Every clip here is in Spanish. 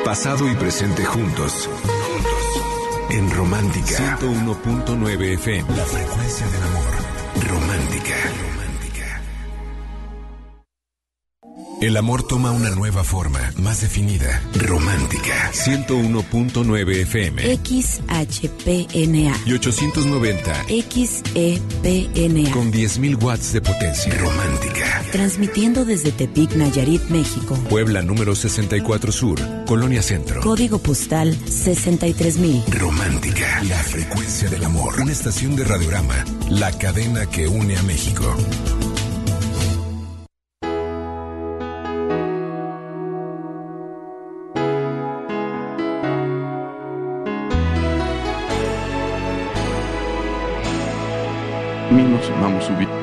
Pasado y presente juntos. En Romántica 101.9 FM. La frecuencia del amor. Romántica. El amor toma una nueva forma, más definida. Romántica 101.9 FM. XHPNA. Y 890 XEPNA. Con 10.000 watts de potencia. Romántica. Transmitiendo desde Tepic, Nayarit, México. Puebla, número 64 Sur, Colonia Centro. Código postal 63,000. Romántica. La frecuencia del amor. Una estación de Radiorama. La cadena que une a México. Nos vamos a subir.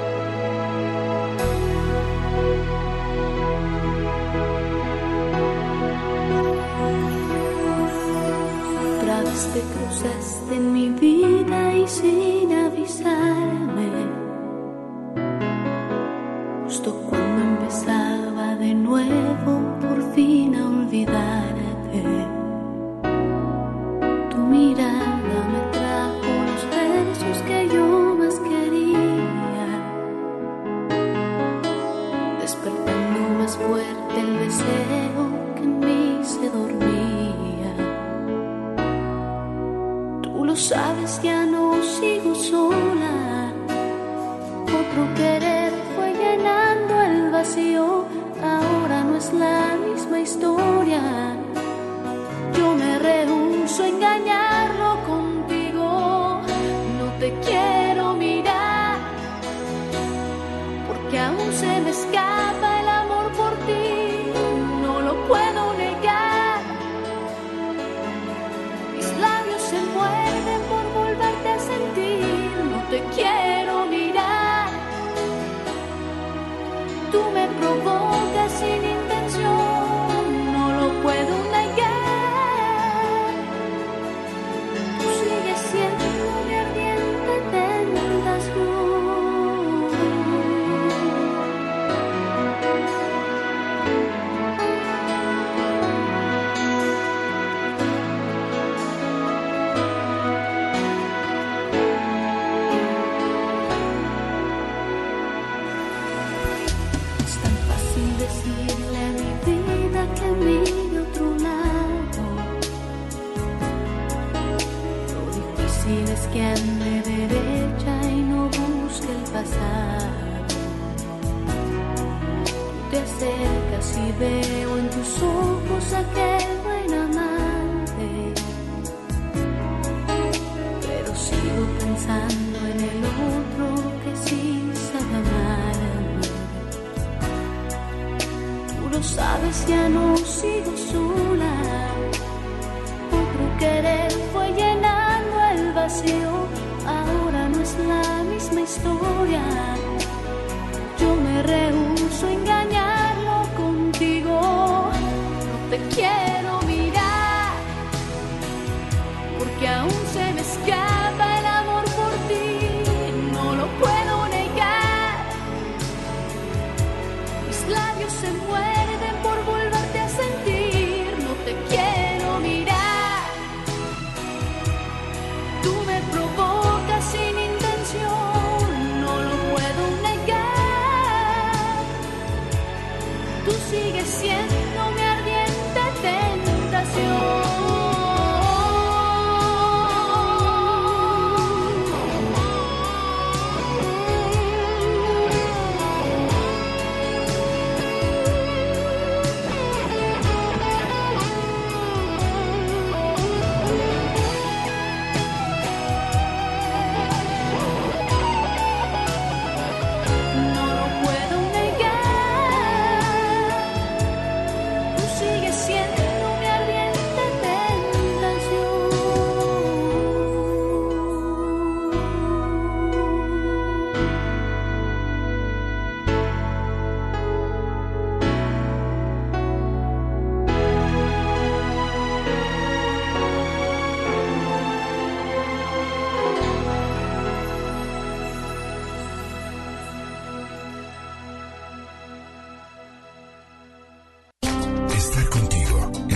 Otra vez te cruzaste en mi vida y sin avisarme, justo cuando empezaba de nuevo por fin a olvidarte. Tu mirada me trajo los versos que yo más quería, despertando más fuerte el deseo que en mí se dormía. Tú lo sabes, ya no sigo sola, otro querer fue llenando el vacío, ahora no es la misma historia. Yo me rehúso a engañarlo contigo, no te quiero mirar, porque aún se me escapa el amor por ti, no lo puedo negar. Mis labios se muerden por volverte a sentir, no te quiero mirar. Tú me provocas sin intención, no lo puedo negar. Siendo mi ardiente tentación. Es tan fácil decirle a mi vida que mire otro lado. Es que ande derecha y no busque el pasado. Te acercas y veo en tus ojos aquel buen amante, pero sigo pensando en el otro que sí sabe amarme. Tú lo sabes, ya no sigo sola, otro querer fue llenando el vacío, ahora no es la misma historia. Yo me rehúso a engañarlo contigo, no te quiero mirar, porque aún se me escapa el amor por ti, no lo puedo negar. Mis labios se muerden por volverte a sentir, no te quiero mirar. Tú me provocas sin intención, no lo puedo negar. Tú sigues siendo mi ardiente tentación.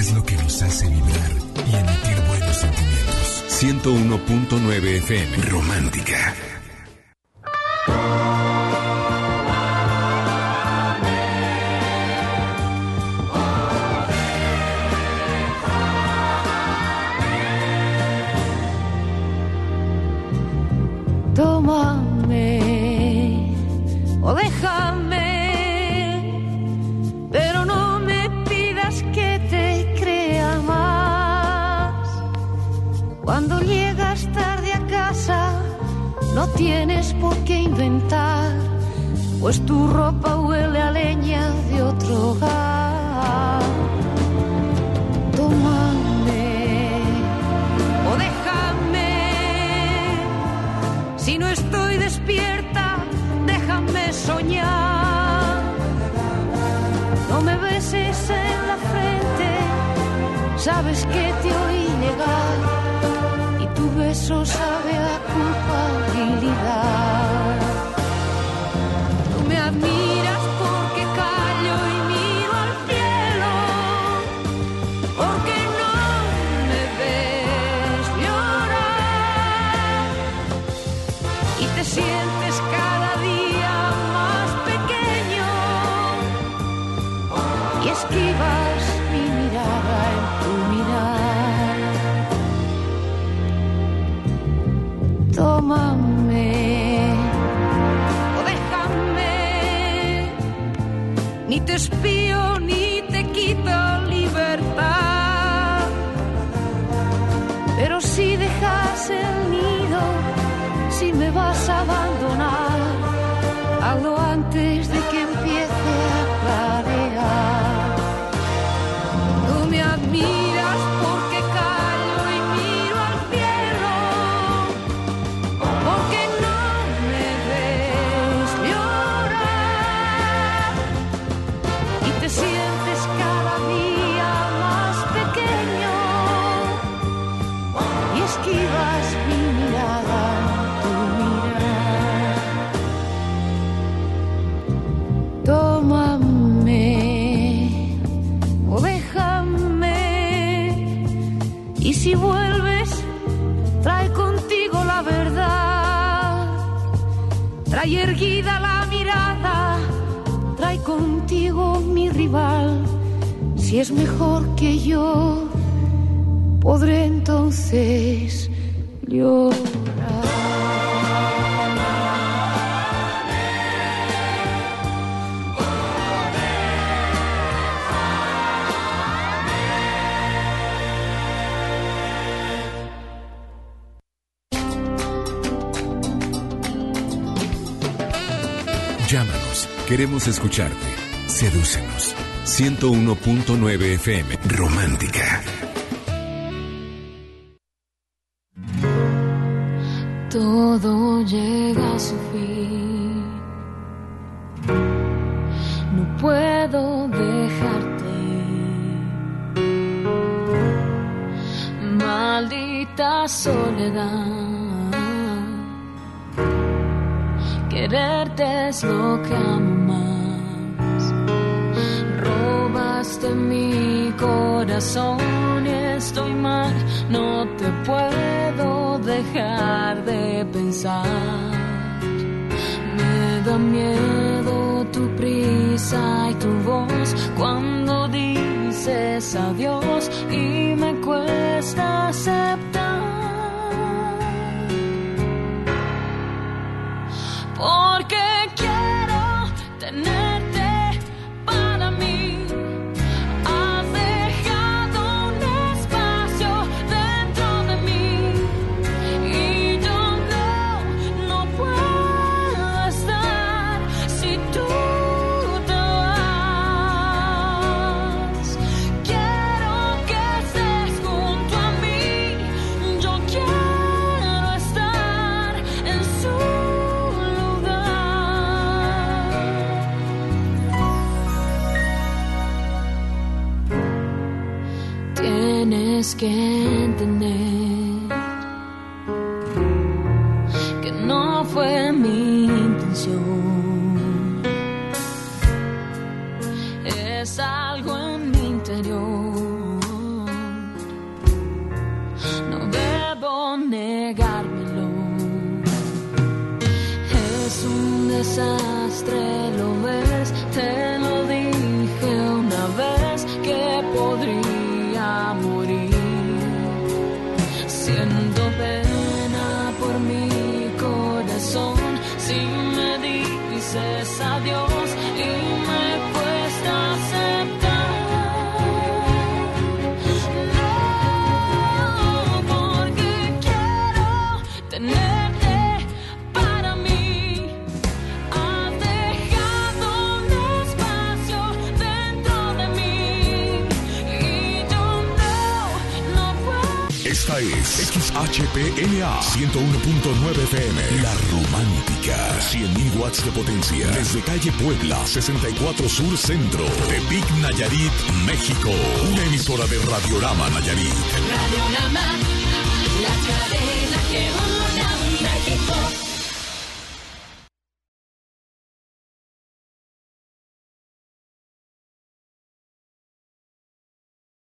es lo que nos hace vibrar y emitir buenos sentimientos. 101.9 FM Romántica. Tómame o déjame, pero no me pidas que te crea más. Cuando llegas tarde a casa, no tienes por qué inventar, pues tu ropa huele a leña de otro hogar. Tómame o déjame, si no estoy despierta, déjame soñar. No me beses en la frente, sabes que te oí llegar y tu beso sabe a culpabilidad. Tú me admiras porque callo y miro al cielo, porque no me ves llorar y te sientes cada día más pequeño y esquivas mi mirada en tu mirar. Tómame o déjame, ni te espío ni te quito libertad, pero si dejas el nido, si me vas a abandonar, hazlo antes de que empiece a clarear. Tú me admiras porque callo y miro al cielo, porque no me ves llorar y te sientes cada día más pequeño y esquivas mi mirada. Tómame o déjame, y si vuelves, trae contigo la verdad, trae erguida la mirada, trae contigo mi rival. Si es mejor que yo, podré entonces llorar. Llámanos, queremos escucharte. Sedúcenos. 101.9 FM Romántica. Todo llega a su fin, no puedo dejarte, maldita soledad. Quererte es lo que amo más. Robaste mi corazón y estoy mal. No te puedo dejar de pensar. Me da miedo tu prisa y tu voz cuando dices adiós y me cuesta aceptar. Porque quiero tenerte para mí. Has dejado un espacio dentro de mí y yo no puedo estar si tú te vas. Quiero que estés junto a mí. Yo quiero estar en su tienes que entender que no fue mi intención. Es algo en mi interior desastre, lo ves, te lo dije una vez que podría morir. Siento pena por mi corazón si me dices adiós y me cuesta aceptar. No, porque quiero tenerte para mí. Has dejado un espacio dentro de mí y yo no puedo. Esta es XHPNA 101.9 FM. La Romántica. 100.000 watts de potencia. Desde calle Puebla, 64 Sur Centro. Tepic, Nayarit, México. Una emisora de Radiorama Nayarit.